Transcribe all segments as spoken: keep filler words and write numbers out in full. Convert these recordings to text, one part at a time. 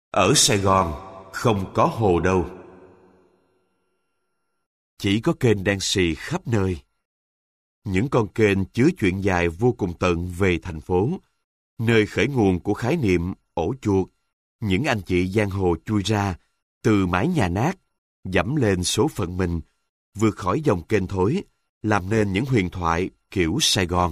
Ở Sài Gòn không có hồ đâu. Chỉ có kênh đen xì khắp nơi. Những con kênh chứa chuyện dài vô cùng tận về thành phố, nơi khởi nguồn của khái niệm ổ chuột, những anh chị giang hồ chui ra từ mái nhà nát, dẫm lên số phận mình, vượt khỏi dòng kênh thối, làm nên những huyền thoại kiểu Sài Gòn.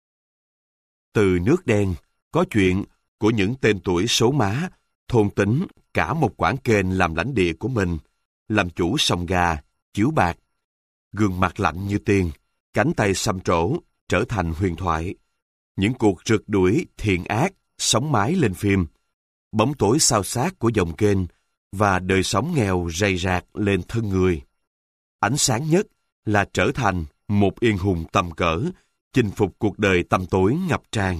Từ nước đen, có chuyện của những tên tuổi số má, thôn tính cả một quãng kênh làm lãnh địa của mình, làm chủ sòng gà, chiếu bạc. Gương mặt lạnh như tiền, cánh tay xăm trổ, trở thành huyền thoại. Những cuộc rượt đuổi thiện ác, sóng mái lên phim. Bóng tối xao xát của dòng kênh và đời sống nghèo rầy rạc lên thân người. Ánh sáng nhất là trở thành một yên hùng tầm cỡ, chinh phục cuộc đời tăm tối ngập tràn.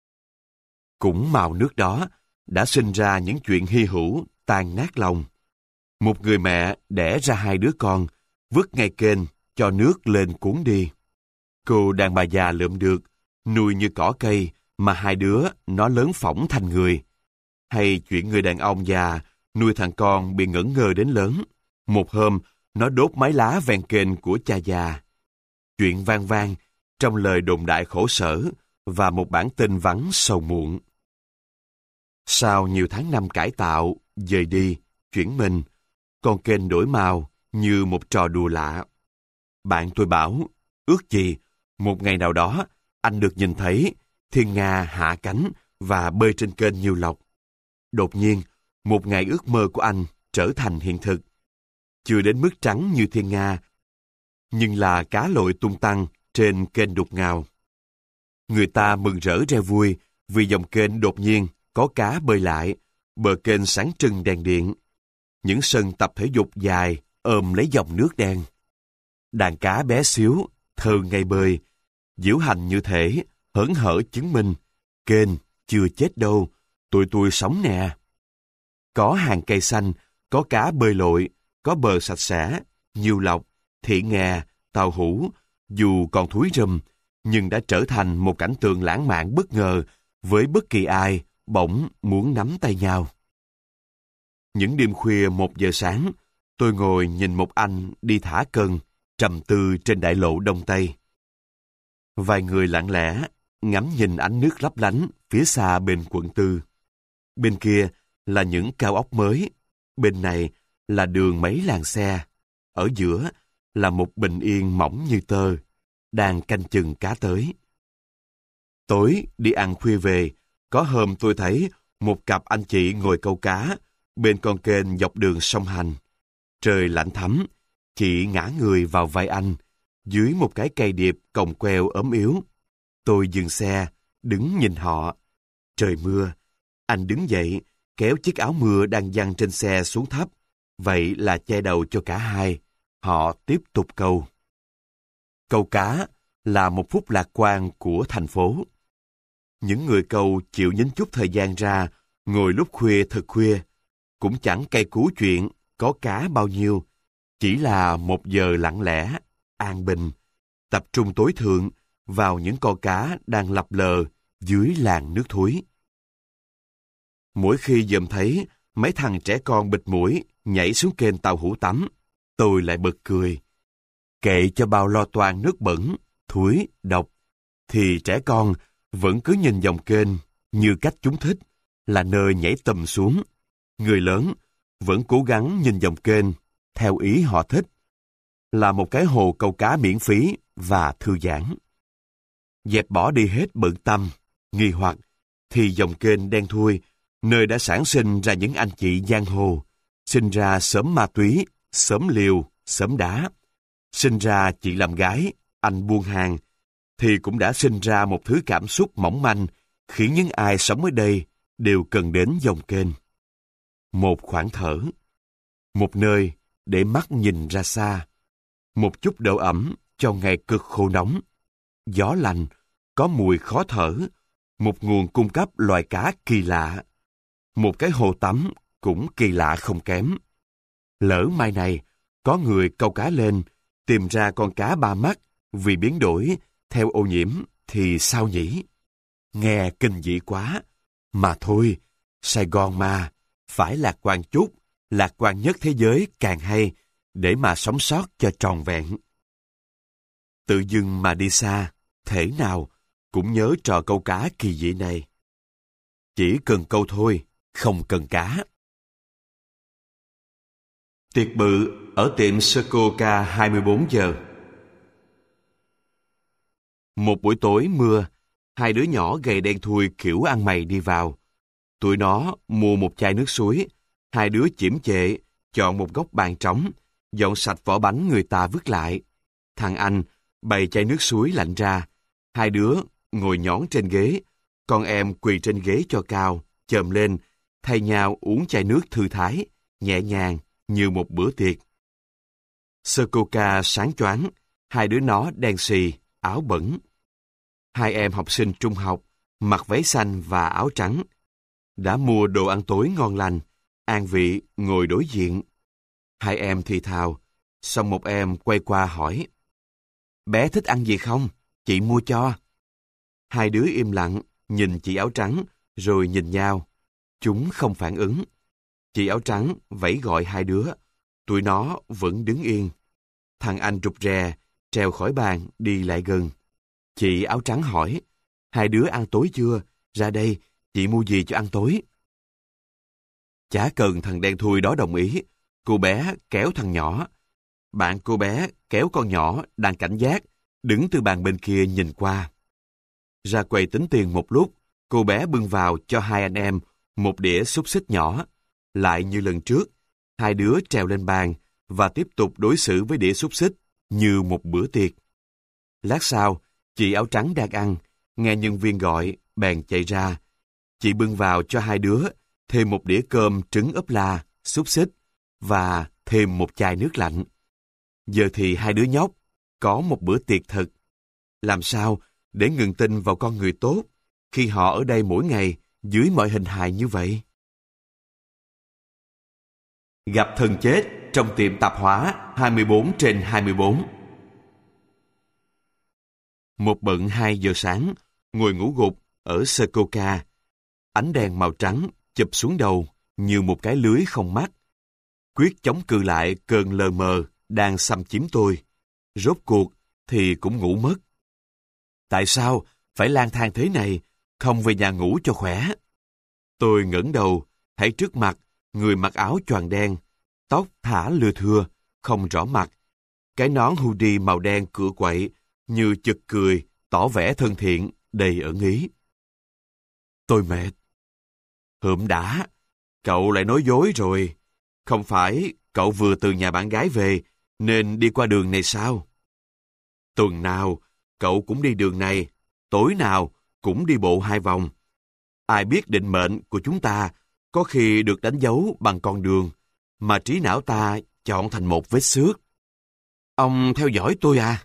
Cũng màu nước đó đã sinh ra những chuyện hy hữu tan nát lòng. Một người mẹ đẻ ra hai đứa con, vứt ngay kênh cho nước lên cuốn đi. Cô đàn bà già lượm được, nuôi như cỏ cây mà hai đứa nó lớn phỏng thành người. Hay chuyện người đàn ông già nuôi thằng con bị ngẩn ngơ đến lớn. Một hôm, nó đốt mái lá ven kênh của cha già. Chuyện vang vang trong lời đồn đại khổ sở và một bản tin vắn sầu muộn. Sau nhiều tháng năm cải tạo, dời đi, chuyển mình, con kênh đổi màu như một trò đùa lạ. Bạn tôi bảo, ước gì một ngày nào đó anh được nhìn thấy thiên nga hạ cánh và bơi trên kênh Nhiêu Lộc. Đột nhiên, một ngày ước mơ của anh trở thành hiện thực. Chưa đến mức trắng như thiên nga, nhưng là cá lội tung tăng trên kênh đục ngầu. Người ta mừng rỡ reo vui vì dòng kênh đột nhiên có cá bơi lại, bờ kênh sáng trưng đèn điện. Những sân tập thể dục dài ôm lấy dòng nước đen. Đàn cá bé xíu, thơ ngây bơi, diễu hành như thể hớn hở chứng minh kênh chưa chết đâu, tụi tôi sống nè. Có hàng cây xanh, có cá bơi lội, có bờ sạch sẽ, Nhiêu Lộc, Thị Nghè, Tàu Hũ, dù còn thúi rùm, nhưng đã trở thành một cảnh tượng lãng mạn bất ngờ với bất kỳ ai bỗng muốn nắm tay nhau. Những đêm khuya một giờ sáng, tôi ngồi nhìn một anh đi thả cần, trầm tư trên đại lộ Đông Tây. Vài người lặng lẽ ngắm nhìn ánh nước lấp lánh phía xa bên quận tư. Bên kia là những cao ốc mới, bên này là đường mấy làn xe, ở giữa là một bình yên mỏng như tơ, đang canh chừng cá tới. Tối đi ăn khuya về, có hôm tôi thấy một cặp anh chị ngồi câu cá bên con kênh dọc đường sông Hành. Trời lạnh thấm, chị ngã người vào vai anh, dưới một cái cây điệp còng queo ốm yếu. Tôi dừng xe, đứng nhìn họ. Trời mưa, anh đứng dậy, kéo chiếc áo mưa đang giăng trên xe xuống thấp. Vậy là che đầu cho cả hai. Họ tiếp tục câu. Câu cá là một phút lạc quan của thành phố. Những người câu chịu nhín chút thời gian ra, ngồi lúc khuya thật khuya, cũng chẳng cay cú chuyện có cá bao nhiêu, chỉ là một giờ lặng lẽ, an bình, tập trung tối thượng vào những con cá đang lập lờ dưới làn nước thúi. Mỗi khi dòm thấy mấy thằng trẻ con bịt mũi nhảy xuống kênh Tàu Hũ tắm, tôi lại bật cười. Kệ cho bao lo toan nước bẩn, thúi, độc, thì trẻ con vẫn cứ nhìn dòng kênh như cách chúng thích, là nơi nhảy tầm xuống. Người lớn vẫn cố gắng nhìn dòng kênh theo ý họ thích, là một cái hồ câu cá miễn phí và thư giãn. Dẹp bỏ đi hết bận tâm, nghi hoặc, thì dòng kênh đen thui, nơi đã sản sinh ra những anh chị giang hồ, sinh ra sớm ma túy, sớm liều, sớm đá, sinh ra chị làm gái, anh buôn hàng, thì cũng đã sinh ra một thứ cảm xúc mỏng manh, khiến những ai sống ở đây đều cần đến dòng kênh. Một khoảng thở, một nơi để mắt nhìn ra xa, một chút độ ẩm cho ngày cực khô nóng, gió lạnh, có mùi khó thở, một nguồn cung cấp loài cá kỳ lạ, một cái hồ tắm cũng kỳ lạ không kém. Lỡ mai này, có người câu cá lên, tìm ra con cá ba mắt vì biến đổi theo ô nhiễm thì sao nhỉ? Nghe kinh dị quá. Mà thôi, Sài Gòn mà, phải lạc quan chút, lạc quan nhất thế giới càng hay, để mà sống sót cho tròn vẹn. Tự dưng mà đi xa, thể nào cũng nhớ trò câu cá kỳ dị này. Chỉ cần câu thôi, không cần cá. Tiệc bự ở tiệm Scoca hai mươi bốn giờ. Một buổi tối mưa, hai đứa nhỏ gầy đen thui kiểu ăn mày đi vào. Tụi nó mua một chai nước suối, hai đứa chỉm chệ, chọn một góc bàn trống, dọn sạch vỏ bánh người ta vứt lại. Thằng anh bày chai nước suối lạnh ra, hai đứa ngồi nhón trên ghế, con em quỳ trên ghế cho cao, chồm lên, thay nhau uống chai nước thư thái, nhẹ nhàng như một bữa tiệc. Scoca sáng choáng, hai đứa nó đen xì, áo bẩn. Hai em học sinh trung học, mặc váy xanh và áo trắng. Đã mua đồ ăn tối ngon lành, an vị ngồi đối diện. Hai em thì thào, xong một em quay qua hỏi: "Bé thích ăn gì không? Chị mua cho." Hai đứa im lặng, nhìn chị áo trắng, rồi nhìn nhau. Chúng không phản ứng. Chị áo trắng vẫy gọi hai đứa. Tụi nó vẫn đứng yên. Thằng anh rụt rè, trèo khỏi bàn, đi lại gần. Chị áo trắng hỏi: "Hai đứa ăn tối chưa? Ra đây, chị mua gì cho ăn tối?" Chả cần thằng đen thui đó đồng ý. Cô bé kéo thằng nhỏ. Bạn cô bé kéo con nhỏ đang cảnh giác, đứng từ bàn bên kia nhìn qua. Ra quầy tính tiền một lúc, cô bé bưng vào cho hai anh em một đĩa xúc xích nhỏ. Lại như lần trước, hai đứa trèo lên bàn và tiếp tục đối xử với đĩa xúc xích như một bữa tiệc. Lát sau, chị áo trắng đang ăn, nghe nhân viên gọi, bèn chạy ra. Chị bưng vào cho hai đứa thêm một đĩa cơm trứng ốp la, xúc xích và thêm một chai nước lạnh. Giờ thì hai đứa nhóc có một bữa tiệc thật. Làm sao để ngừng tin vào con người tốt khi họ ở đây mỗi ngày dưới mọi hình hài như vậy? Gặp thần chết trong tiệm tạp hóa hai mươi bốn trên hai mươi bốn. Một bận hai giờ sáng, ngồi ngủ gục ở Scoca. Ánh đèn màu trắng chụp xuống đầu như một cái lưới không mắt. Quyết chống cự lại cơn lờ mờ đang xâm chiếm tôi. Rốt cuộc thì cũng ngủ mất. Tại sao phải lang thang thế này, không về nhà ngủ cho khỏe? Tôi ngẩng đầu, thấy trước mặt người mặc áo choàng đen, tóc thả lưa thưa, không rõ mặt. Cái nón hoodie màu đen cựa quậy, như chực cười, tỏ vẻ thân thiện, đầy ẩn ý. Tôi mệt. Hượm đã, cậu lại nói dối rồi. Không phải cậu vừa từ nhà bạn gái về, nên đi qua đường này sao? Tuần nào, cậu cũng đi đường này, tối nào cũng đi bộ hai vòng. Ai biết định mệnh của chúng ta có khi được đánh dấu bằng con đường, mà trí não ta chọn thành một vết xước. Ông theo dõi tôi à?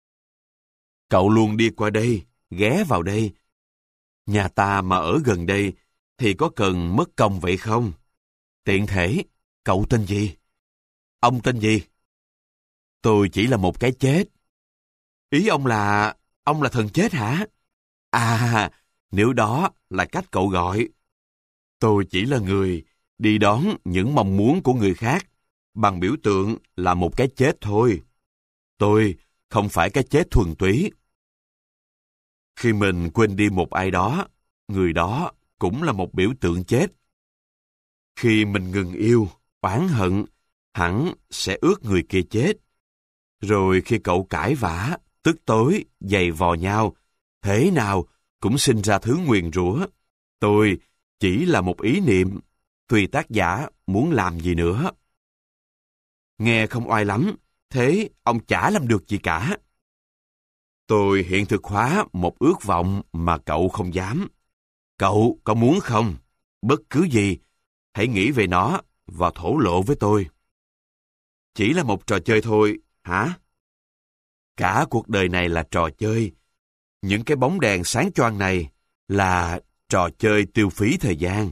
Cậu luôn đi qua đây, ghé vào đây. Nhà ta mà ở gần đây, thì có cần mất công vậy không? Tiện thể, cậu tên gì? Ông tên gì? Tôi chỉ là một cái chết. Ý ông là... ông là thần chết hả? À, nếu đó là cách cậu gọi. Tôi chỉ là người đi đón những mong muốn của người khác bằng biểu tượng là một cái chết thôi. Tôi không phải cái chết thuần túy. Khi mình quên đi một ai đó, người đó cũng là một biểu tượng chết. Khi mình ngừng yêu, oán hận, hẳn sẽ ước người kia chết. Rồi khi cậu cãi vã, tức tối, giày vò nhau, thế nào cũng sinh ra thứ nguyền rủa. Tôi chỉ là một ý niệm, tùy tác giả muốn làm gì nữa. Nghe không oai lắm, thế ông chả làm được gì cả. Tôi hiện thực hóa một ước vọng mà cậu không dám. Cậu có muốn không? Bất cứ gì, hãy nghĩ về nó và thổ lộ với tôi. Chỉ là một trò chơi thôi, hả? Cả cuộc đời này là trò chơi. Những cái bóng đèn sáng choang này là trò chơi tiêu phí thời gian.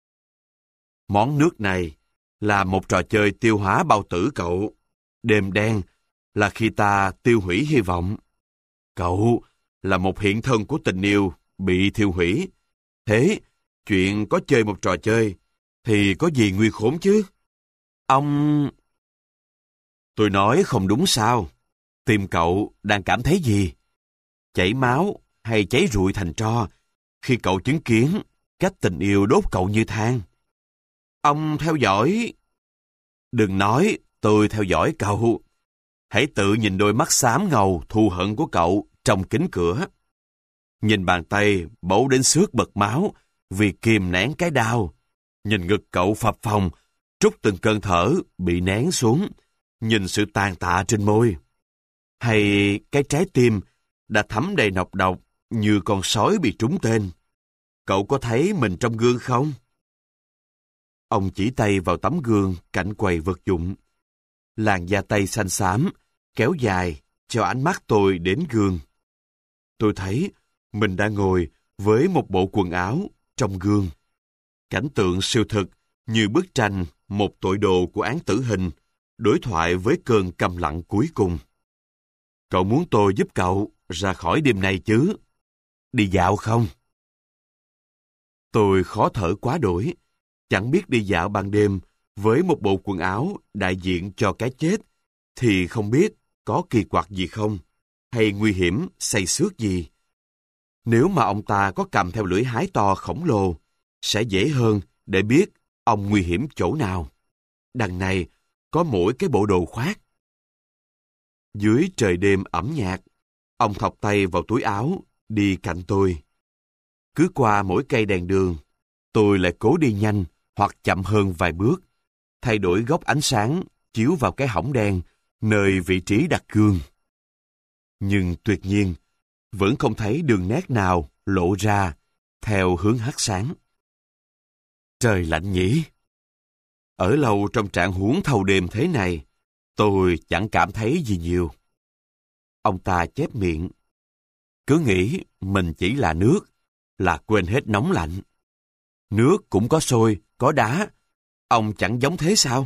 Món nước này là một trò chơi tiêu hóa bao tử cậu. Đêm đen là khi ta tiêu hủy hy vọng. Cậu là một hiện thân của tình yêu bị thiêu hủy. Thế, chuyện có chơi một trò chơi thì có gì nguy khốn chứ? Ông... Tôi nói không đúng sao? Tim cậu đang cảm thấy gì? Chảy máu hay cháy rụi thành tro khi cậu chứng kiến cách tình yêu đốt cậu như than? Ông theo dõi... Đừng nói tôi theo dõi cậu. Hãy tự nhìn đôi mắt xám ngầu thù hận của cậu trong kính cửa. Nhìn bàn tay bấu đến xước bật máu vì kìm nén cái đau. Nhìn ngực cậu phập phồng, trút từng cơn thở bị nén xuống. Nhìn sự tàn tạ trên môi. Hay cái trái tim đã thấm đầy nọc độc như con sói bị trúng tên. Cậu có thấy mình trong gương không? Ông chỉ tay vào tấm gương cạnh quầy vật dụng. Làn da tay xanh xám, kéo dài cho ánh mắt tôi đến gương. Tôi thấy mình đang ngồi với một bộ quần áo trong gương. Cảnh tượng siêu thực như bức tranh một tội đồ của án tử hình đối thoại với cơn câm lặng cuối cùng. Cậu muốn tôi giúp cậu ra khỏi đêm này chứ? Đi dạo không? Tôi khó thở quá đỗi, chẳng biết đi dạo ban đêm với một bộ quần áo đại diện cho cái chết thì không biết có kỳ quặc gì không, hay nguy hiểm xây xước gì. Nếu mà ông ta có cầm theo lưỡi hái to khổng lồ, sẽ dễ hơn để biết ông nguy hiểm chỗ nào. Đằng này có mỗi cái bộ đồ khoác. Dưới trời đêm ẩm nhạt, ông thọc tay vào túi áo, đi cạnh tôi. Cứ qua mỗi cây đèn đường, tôi lại cố đi nhanh hoặc chậm hơn vài bước, thay đổi góc ánh sáng chiếu vào cái hõng đen nơi vị trí đặt gương. Nhưng tuyệt nhiên, vẫn không thấy đường nét nào lộ ra theo hướng hắt sáng. Trời lạnh nhỉ? Ở lâu trong trạng huống thâu đêm thế này, tôi chẳng cảm thấy gì nhiều. Ông ta chép miệng. Cứ nghĩ mình chỉ là nước, là quên hết nóng lạnh. Nước cũng có sôi, có đá. Ông chẳng giống thế sao?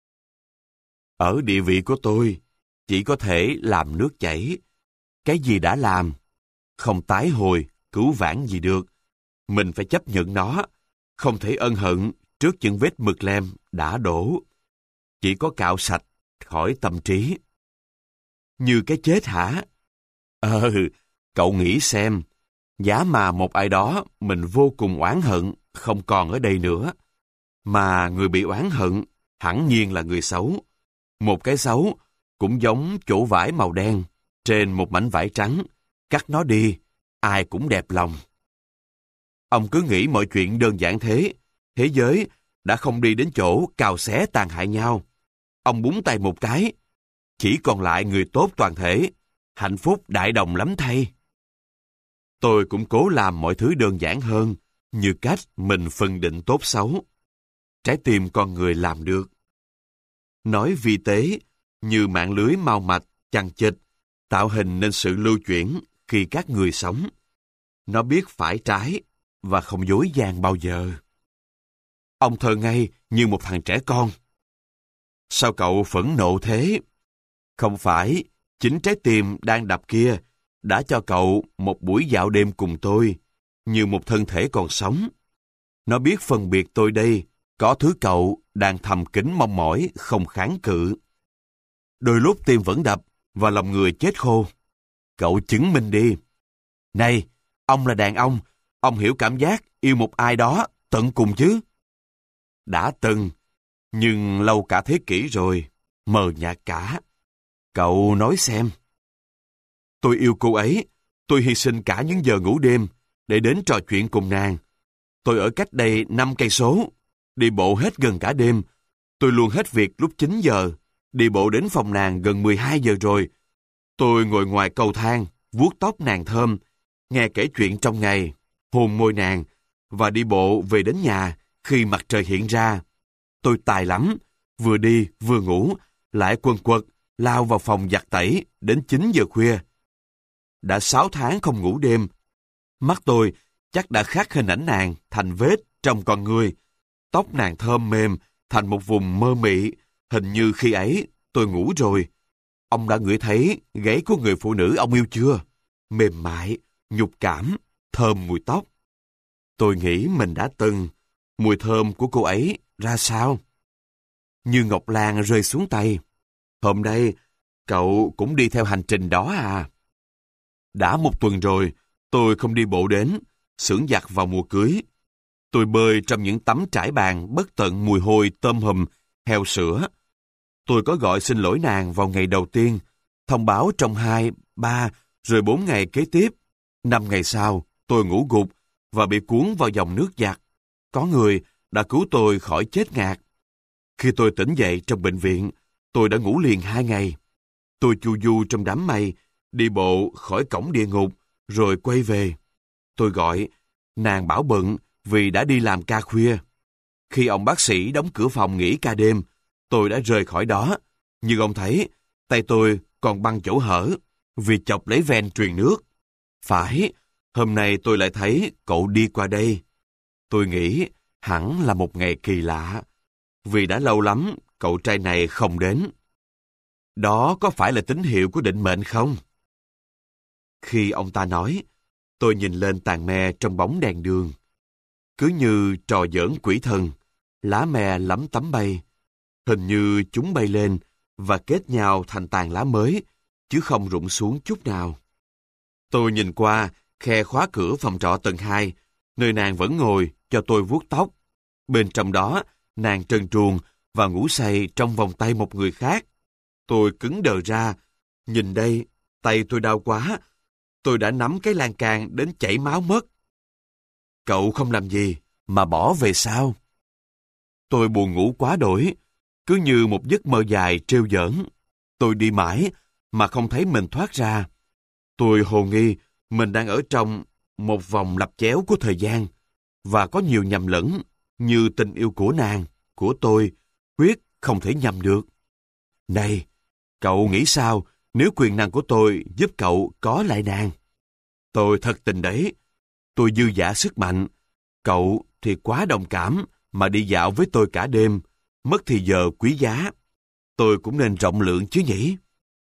Ở địa vị của tôi, chỉ có thể làm nước chảy. Cái gì đã làm, không tái hồi, cứu vãn gì được. Mình phải chấp nhận nó, không thể ân hận trước những vết mực lem đã đổ. Chỉ có cạo sạch khỏi tâm trí. Như cái chết hả? Ờ, cậu nghĩ xem, giá mà một ai đó mình vô cùng oán hận không còn ở đây nữa. Mà người bị oán hận hẳn nhiên là người xấu. Một cái xấu cũng giống chỗ vải màu đen trên một mảnh vải trắng. Cắt nó đi, ai cũng đẹp lòng. Ông cứ nghĩ mọi chuyện đơn giản thế. Thế giới đã không đi đến chỗ cào xé tàn hại nhau. Ông búng tay một cái, chỉ còn lại người tốt toàn thể. Hạnh phúc đại đồng lắm thay. Tôi cũng cố làm mọi thứ đơn giản hơn, như cách mình phân định tốt xấu. Trái tim con người làm được. Nói vi tế, như mạng lưới mao mạch, chằng chịt, tạo hình nên sự lưu chuyển khi các người sống. Nó biết phải trái và không dối gian bao giờ. Ông thơ ngây như một thằng trẻ con. Sao cậu phẫn nộ thế? Không phải chính trái tim đang đập kia đã cho cậu một buổi dạo đêm cùng tôi, như một thân thể còn sống. Nó biết phân biệt tôi đây, có thứ cậu đang thầm kín mong mỏi không kháng cự. Đôi lúc tim vẫn đập và lòng người chết khô. Cậu chứng minh đi. Này, ông là đàn ông, ông hiểu cảm giác yêu một ai đó tận cùng chứ? Đã từng, nhưng lâu cả thế kỷ rồi, mờ nhạt cả. Cậu nói xem. Tôi yêu cô ấy, tôi hy sinh cả những giờ ngủ đêm để đến trò chuyện cùng nàng. Tôi ở cách đây năm cây số, đi bộ hết gần cả đêm. Tôi luôn hết việc lúc chín giờ, đi bộ đến phòng nàng gần mười hai giờ rồi. Tôi ngồi ngoài cầu thang, vuốt tóc nàng thơm, nghe kể chuyện trong ngày, hôn môi nàng, và đi bộ về đến nhà khi mặt trời hiện ra. Tôi tài lắm, vừa đi vừa ngủ, lại quần quật, lao vào phòng giặt tẩy đến chín giờ khuya. Đã sáu tháng không ngủ đêm, mắt tôi chắc đã khắc hình ảnh nàng thành vết trong con người. Tóc nàng thơm mềm thành một vùng mơ mị, hình như khi ấy tôi ngủ rồi. Ông đã ngửi thấy gáy của người phụ nữ ông yêu chưa? Mềm mại, nhục cảm, thơm mùi tóc. Tôi nghĩ mình đã từng, Mùi thơm của cô ấy ra sao? Như ngọc lan rơi xuống tay. Hôm nay, cậu cũng đi theo hành trình đó à? Đã một tuần rồi, tôi không đi bộ đến, xưởng giặt vào mùa cưới. Tôi bơi trong những tấm trải bàn bất tận mùi hôi tôm hùm, heo sữa. Tôi có gọi xin lỗi nàng vào ngày đầu tiên, thông báo trong hai, ba, rồi bốn ngày kế tiếp. Năm ngày sau, tôi ngủ gục và bị cuốn vào dòng nước giặt. Có người đã cứu tôi khỏi chết ngạt. Khi tôi tỉnh dậy trong bệnh viện, tôi đã ngủ liền hai ngày. Tôi chu du trong đám mây, đi bộ khỏi cổng địa ngục, rồi quay về. Tôi gọi, nàng bảo bận vì đã đi làm ca khuya. Khi ông bác sĩ đóng cửa phòng nghỉ ca đêm, tôi đã rời khỏi đó. Nhưng ông thấy, tay tôi còn băng chỗ hở, vì chọc lấy ven truyền nước. Phải, hôm nay tôi lại thấy cậu đi qua đây. Tôi nghĩ hẳn là một ngày kỳ lạ, vì đã lâu lắm cậu trai này không đến. Đó có phải là tín hiệu của định mệnh không? Khi ông ta nói, tôi nhìn lên tàn me trong bóng đèn đường. Cứ như trò giỡn quỷ thần, lá me lắm tắm bay. Hình như chúng bay lên và kết nhau thành tàn lá mới, chứ không rụng xuống chút nào. Tôi nhìn qua khe khóa cửa phòng trọ tầng hai, nơi nàng vẫn ngồi cho tôi vuốt tóc. Bên trong đó, nàng trần truồng và ngủ say trong vòng tay một người khác. Tôi cứng đờ ra. Nhìn đây, tay tôi đau quá. Tôi đã nắm cái lan can đến chảy máu mất. Cậu không làm gì mà bỏ về sao? Tôi buồn ngủ quá đỗi, cứ như một giấc mơ dài trêu giỡn. Tôi đi mãi mà không thấy mình thoát ra. Tôi hồ nghi mình đang ở trong một vòng lặp chéo của thời gian và có nhiều nhầm lẫn như tình yêu của nàng, của tôi, quyết không thể nhầm được. Này, cậu nghĩ sao nếu quyền năng của tôi giúp cậu có lại nàng? Tôi thật tình đấy. Tôi dư dả sức mạnh. Cậu thì quá đồng cảm mà đi dạo với tôi cả đêm, mất thì giờ quý giá. Tôi cũng nên rộng lượng chứ nhỉ?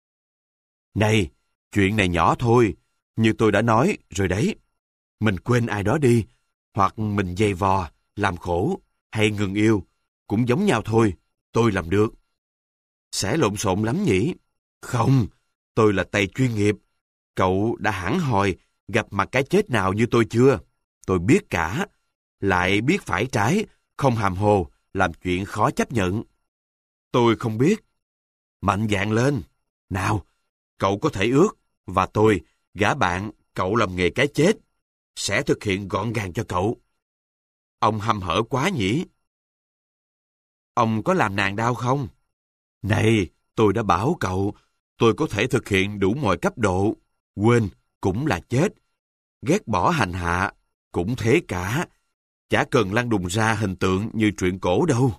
Này, chuyện này nhỏ thôi, như tôi đã nói rồi đấy. Mình quên ai đó đi, hoặc mình giày vò, làm khổ, hay ngừng yêu, cũng giống nhau thôi, tôi làm được. Sẽ lộn xộn lắm nhỉ? Không, tôi là tay chuyên nghiệp. Cậu đã hẳn hòi gặp mặt cái chết nào như tôi chưa? Tôi biết cả, lại biết phải trái, không hàm hồ, làm chuyện khó chấp nhận. Tôi không biết. Mạnh dạn lên. Nào, cậu có thể ước, và tôi, gả bạn, cậu làm nghề cái chết, sẽ thực hiện gọn gàng cho cậu. Ông hăm hở quá nhỉ? Ông có làm nàng đau không? Này, tôi đã bảo cậu, tôi có thể thực hiện đủ mọi cấp độ. Quên, cũng là chết. Ghét bỏ hành hạ, cũng thế cả. Chả cần lăn đùng ra hình tượng như truyện cổ đâu.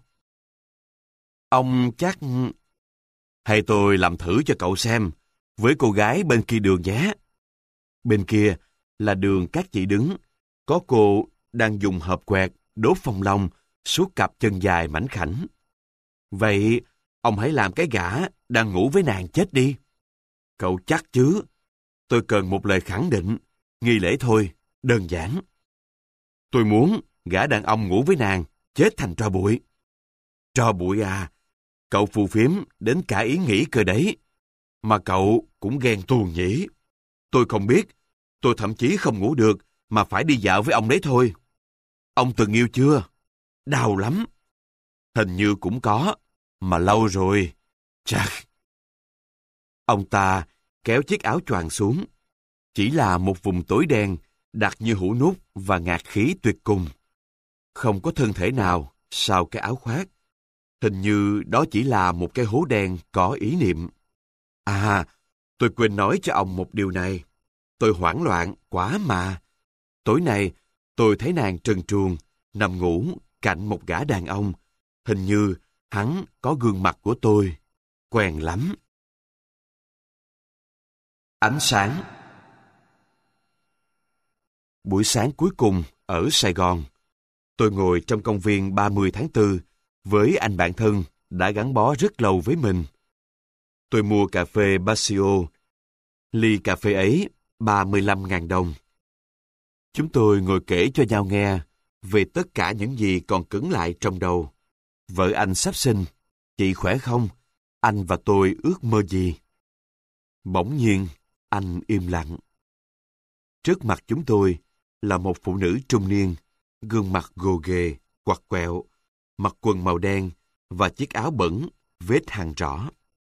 Ông chắc... Hay tôi làm thử cho cậu xem, với cô gái bên kia đường nhé. Bên kia là đường các chị đứng, có cô đang dùng hộp quẹt đốt phong long suốt cặp chân dài mảnh khảnh. Vậy, ông hãy làm cái gã đang ngủ với nàng chết đi. Cậu chắc chứ? Tôi cần một lời khẳng định, nghi lễ thôi, đơn giản. Tôi muốn gã đàn ông ngủ với nàng, chết thành tro bụi. Tro bụi à? Cậu phù phiếm đến cả ý nghĩ cơ đấy. Mà cậu cũng ghen tuông nhỉ? Tôi không biết, tôi thậm chí không ngủ được mà phải đi dạo với ông đấy thôi. Ông từng yêu chưa? Đau lắm. Hình như cũng có, mà lâu rồi. Chắc. Ông ta kéo chiếc áo choàng xuống. Chỉ là một vùng tối đen, đặc như hũ nút và ngạt khí tuyệt cùng. Không có thân thể nào sau cái áo khoác. Hình như đó chỉ là một cái hố đen có ý niệm. À, tôi quên nói cho ông một điều này. Tôi hoảng loạn quá mà. Tối nay, tôi thấy nàng trần truồng, nằm ngủ cạnh một gã đàn ông. Hình như hắn có gương mặt của tôi. Quen lắm. Ánh sáng. Buổi sáng cuối cùng ở Sài Gòn, tôi ngồi trong công viên ba mươi tháng tư với anh bạn thân đã gắn bó rất lâu với mình. Tôi mua cà phê Basio. Ly cà phê ấy ba mươi lăm nghìn đồng. Chúng tôi ngồi kể cho nhau nghe về tất cả những gì còn cứng lại trong đầu. Vợ anh sắp sinh, chị khỏe không? Anh và tôi ước mơ gì? Bỗng nhiên, anh im lặng. Trước mặt chúng tôi là một phụ nữ trung niên, gương mặt gồ ghề, quặt quẹo, mặc quần màu đen và chiếc áo bẩn, vết hằn rõ.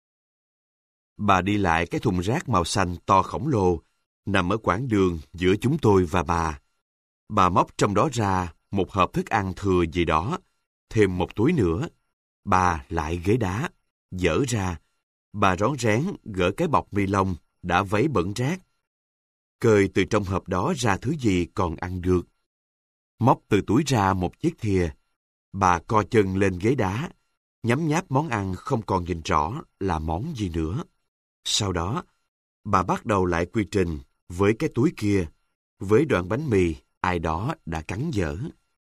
Bà đi lại cái thùng rác màu xanh to khổng lồ, nằm ở quãng đường giữa chúng tôi và bà. Bà móc trong đó ra một hộp thức ăn thừa gì đó, thêm một túi nữa. Bà lại ghế đá, dở ra. Bà rón rén gỡ cái bọc ni lông đã vấy bẩn rác. Cơi từ trong hộp đó ra thứ gì còn ăn được. Móc từ túi ra một chiếc thìa. Bà co chân lên ghế đá, nhấm nháp món ăn không còn nhìn rõ là món gì nữa. Sau đó, bà bắt đầu lại quy trình với cái túi kia, với đoạn bánh mì ai đó đã cắn dở.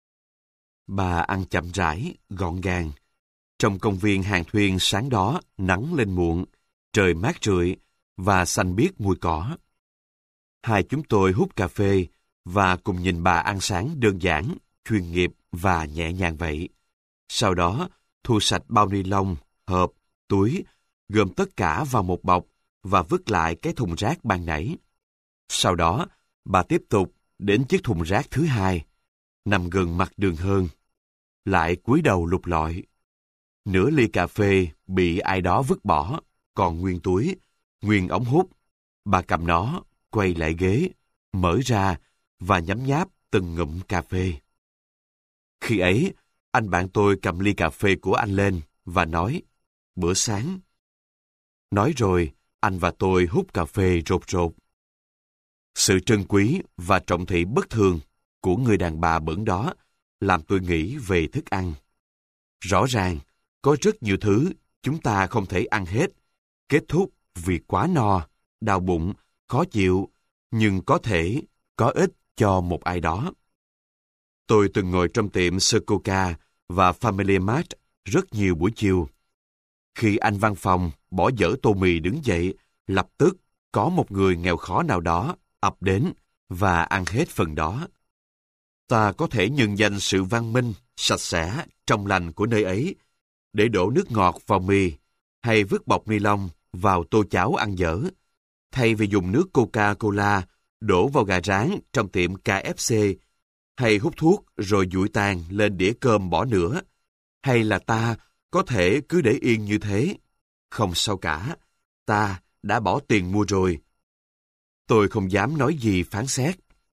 Bà ăn chậm rãi, gọn gàng. Trong công viên Hàng Thuyên sáng đó nắng lên muộn, trời mát rượi và xanh biếc mùi cỏ. Hai chúng tôi hút cà phê và cùng nhìn bà ăn sáng đơn giản, chuyên nghiệp và nhẹ nhàng vậy. Sau đó, thu sạch bao ni lông, hộp, túi, gom tất cả vào một bọc và vứt lại cái thùng rác ban nãy. Sau đó, bà tiếp tục đến chiếc thùng rác thứ hai, nằm gần mặt đường hơn. Lại cúi đầu lục lọi. Nửa ly cà phê bị ai đó vứt bỏ, còn nguyên túi, nguyên ống hút. Bà cầm nó, quay lại ghế, mở ra và nhấm nháp từng ngụm cà phê. Khi ấy, anh bạn tôi cầm ly cà phê của anh lên và nói, bữa sáng. Nói rồi, anh và tôi hút cà phê rột rột. Sự trân quý và trọng thị bất thường của người đàn bà bẩn đó làm tôi nghĩ về thức ăn. Rõ ràng, có rất nhiều thứ chúng ta không thể ăn hết, kết thúc vì quá no, đau bụng, khó chịu, nhưng có thể có ích cho một ai đó. Tôi từng ngồi trong tiệm Circle và Family Mart rất nhiều buổi chiều. Khi anh văn phòng bỏ dở tô mì đứng dậy, lập tức có một người nghèo khó nào đó ập đến và ăn hết phần đó. Ta có thể nhân danh sự văn minh, sạch sẽ, trong lành của nơi ấy để đổ nước ngọt vào mì hay vứt bọc ni lông vào tô cháo ăn dở, thay vì dùng nước Coca-Cola đổ vào gà rán trong tiệm ca ép xê, hay hút thuốc rồi dụi tàn lên đĩa cơm bỏ nữa, hay là ta có thể cứ để yên như thế. Không sao cả, ta đã bỏ tiền mua rồi. Tôi không dám nói gì phán xét.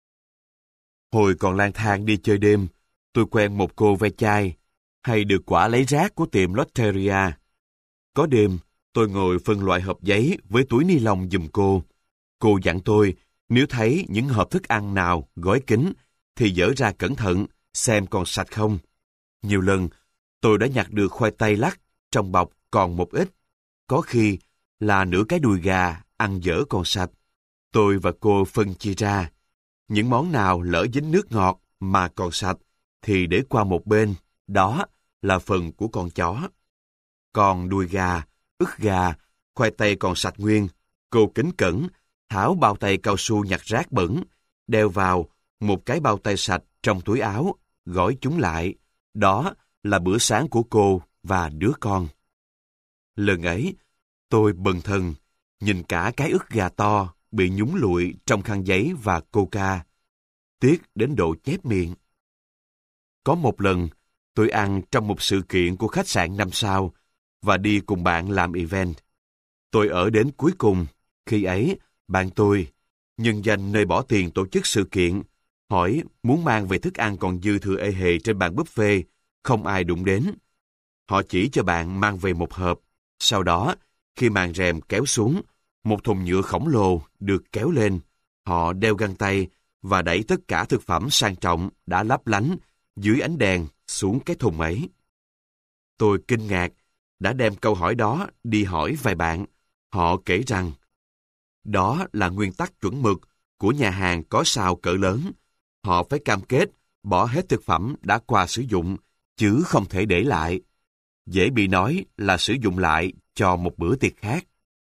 Hồi còn lang thang đi chơi đêm, tôi quen một cô ve chai, hay được quả lấy rác của tiệm Lotteria. Có đêm, tôi ngồi phân loại hộp giấy với túi ni lông giùm cô. Cô dặn tôi, nếu thấy những hộp thức ăn nào gói kín, thì dỡ ra cẩn thận, xem còn sạch không. Nhiều lần, tôi đã nhặt được khoai tây lắc, trong bọc còn một ít. Có khi là nửa cái đùi gà, ăn dở còn sạch. Tôi và cô phân chia ra. Những món nào lỡ dính nước ngọt mà còn sạch, thì để qua một bên, đó là phần của con chó. Còn đùi gà, ức gà, khoai tây còn sạch nguyên, cô kính cẩn, tháo bao tay cao su nhặt rác bẩn, đeo vào một cái bao tay sạch trong túi áo, gói chúng lại. Đó là bữa sáng của cô và đứa con. Lần ấy, tôi bần thần, nhìn cả cái ức gà to bị nhúng lụi trong khăn giấy và coca. Tiếc đến độ chép miệng. Có một lần, tôi ăn trong một sự kiện của khách sạn năm sao và đi cùng bạn làm event. Tôi ở đến cuối cùng. Khi ấy, bạn tôi, nhân danh nơi bỏ tiền tổ chức sự kiện, hỏi muốn mang về thức ăn còn dư thừa ê hề trên bàn buffet, không ai đụng đến. Họ chỉ cho bạn mang về một hộp. Sau đó, khi màn rèm kéo xuống, một thùng nhựa khổng lồ được kéo lên. Họ đeo găng tay và đẩy tất cả thực phẩm sang trọng đã lấp lánh dưới ánh đèn xuống cái thùng ấy. Tôi kinh ngạc, đã đem câu hỏi đó đi hỏi vài bạn. Họ kể rằng, đó là nguyên tắc chuẩn mực của nhà hàng có sào cỡ lớn. Họ phải cam kết bỏ hết thực phẩm đã qua sử dụng, chứ không thể để lại. Dễ bị nói là sử dụng lại cho một bữa tiệc khác.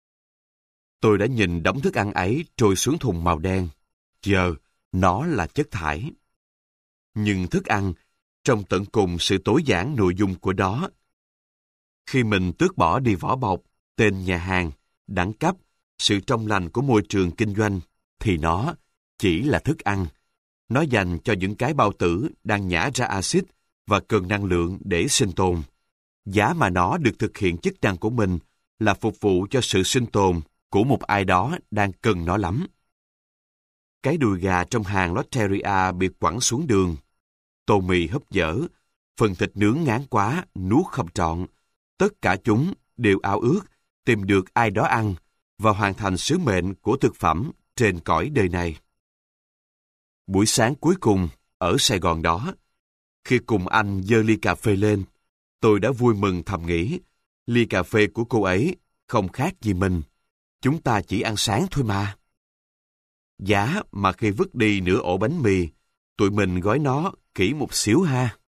Tôi đã nhìn đống thức ăn ấy trôi xuống thùng màu đen. Giờ, nó là chất thải. nhưng thức ăn, trong tận cùng sự tối giản nội dung của đó. Khi mình tước bỏ đi vỏ bọc, tên nhà hàng, đẳng cấp, sự trong lành của môi trường kinh doanh, thì nó chỉ là thức ăn. Nó dành cho những cái bao tử đang nhả ra axit và cần năng lượng để sinh tồn. Giá mà nó được thực hiện chức năng của mình là phục vụ cho sự sinh tồn của một ai đó đang cần nó lắm. Cái đùi gà trong hàng Lotteria bị quẳng xuống đường. Tô mì hấp dở, phần thịt nướng ngán quá, nuốt không trọn. Tất cả chúng đều ao ước tìm được ai đó ăn và hoàn thành sứ mệnh của thực phẩm trên cõi đời này. Buổi sáng cuối cùng ở Sài Gòn đó, khi cùng anh giơ ly cà phê lên, tôi đã vui mừng thầm nghĩ, ly cà phê của cô ấy không khác gì mình. Chúng ta chỉ ăn sáng thôi mà. Giá mà khi vứt đi nửa ổ bánh mì, tụi mình gói nó kỹ một xíu ha.